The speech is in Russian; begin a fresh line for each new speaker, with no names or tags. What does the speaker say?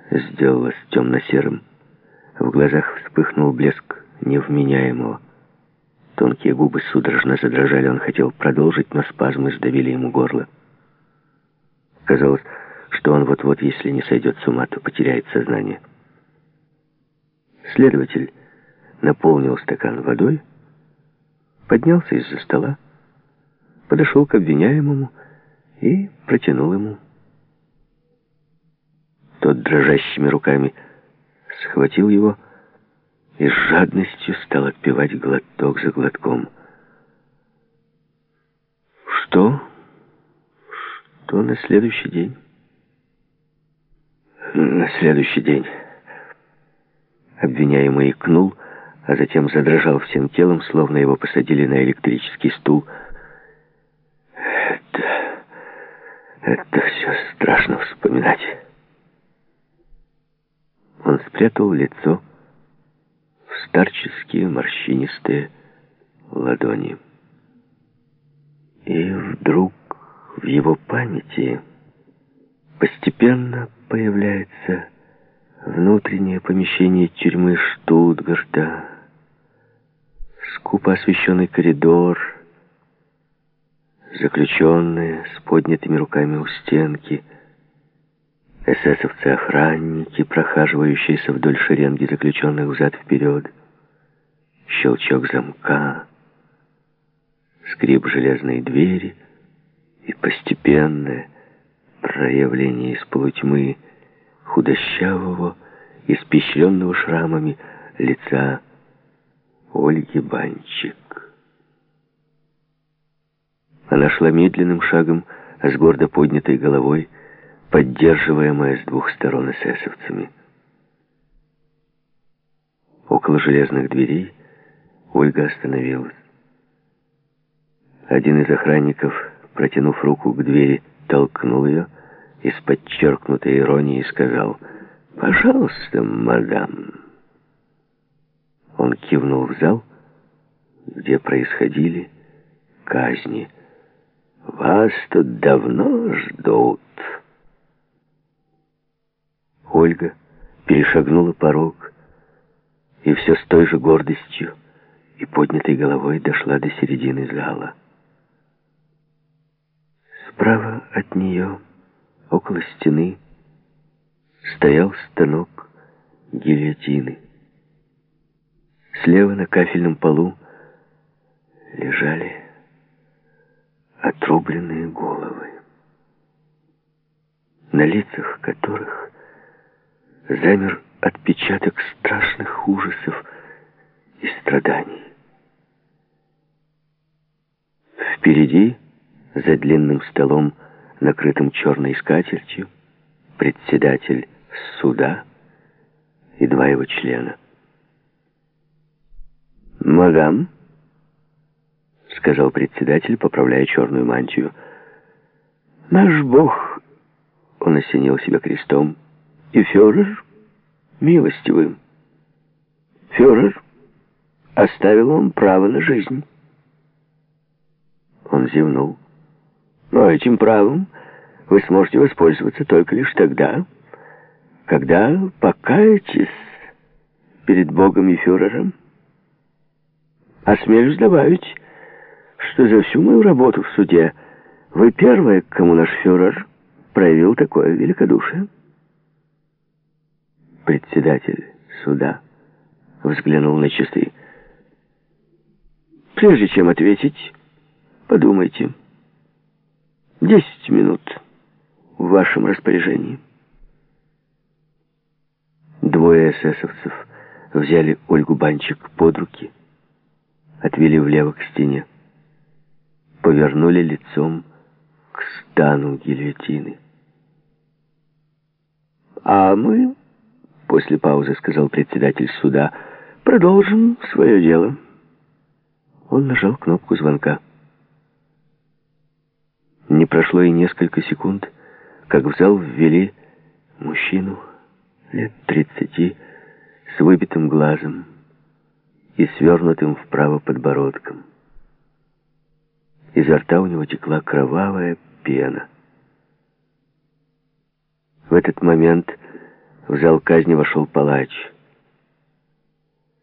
сделалось темно-серым. В глазах вспыхнул блеск невменяемого. Тонкие губы судорожно задрожали. Он хотел продолжить, но спазмы сдавили ему горло. Казалось, что он вот-вот, если не сойдет с ума, то потеряет сознание. Следователь наполнил стакан водой, поднялся из-за стола, подошел к обвиняемому и протянул ему. Тот дрожащими руками схватил его и с жадностью стал отпивать глоток за глотком. Что на следующий день? На следующий день. Обвиняемый икнул, а затем задрожал всем телом, словно его посадили на электрический стул. Это все страшно вспоминать. Он спрятал лицо в старческие морщинистые ладони. И вдруг в его памяти постепенно появляется внутреннее помещение тюрьмы Штутгарта, скупо освещенный коридор, заключенные с поднятыми руками у стенки, эсэсовцы-охранники, прохаживающиеся вдоль шеренги заключенных взад-вперед, щелчок замка, скрип железной двери и постепенное проявление из полутьмы худощавого, испещренного шрамами лица Ольги Банчик. Она шла медленным шагом, с гордо поднятой головой, поддерживаемая с двух сторон эсэсовцами. Около железных дверей Ольга остановилась. Один из охранников, протянув руку к двери, толкнул ее и с подчеркнутой иронией сказал: «Пожалуйста, мадам». Он кивнул в зал, где происходили казни. «Вас тут давно ждут». Ольга перешагнула порог и все с той же гордостью и поднятой головой дошла до середины зала. Справа от нее, около стены, стоял станок гильотины. Слева на кафельном полу лежали отрубленные головы, на лицах которых замер отпечаток страшных ужасов и страданий. Впереди, за длинным столом, накрытым черной скатертью, председатель суда и два его члена. «Мадам», — сказал председатель, поправляя черную мантию, — «наш Бог», — он осенил себя крестом, — «и фюрер милостивым. Фюрер оставил вам право на жизнь». Он зевнул. «Но этим правом вы сможете воспользоваться только лишь тогда, когда покаетесь перед Богом и фюрером. Осмелюсь добавить, что за всю мою работу в суде вы первая, к кому наш фюрер проявил такое великодушие». Председатель суда взглянул на часы. «Прежде чем ответить, подумайте. 10 минут в вашем распоряжении». Двое эсэсовцев взяли Ольгу Банчик под руки, отвели влево к стене, повернули лицом к стану гильотины. «А мы, — после паузы сказал председатель суда, — продолжим свое дело». Он нажал кнопку звонка. Не прошло и несколько секунд, как в зал ввели мужчину лет 30 с выбитым глазом и свернутым вправо подбородком. Изо рта у него текла кровавая пена. В этот момент В зал казни вошел палач.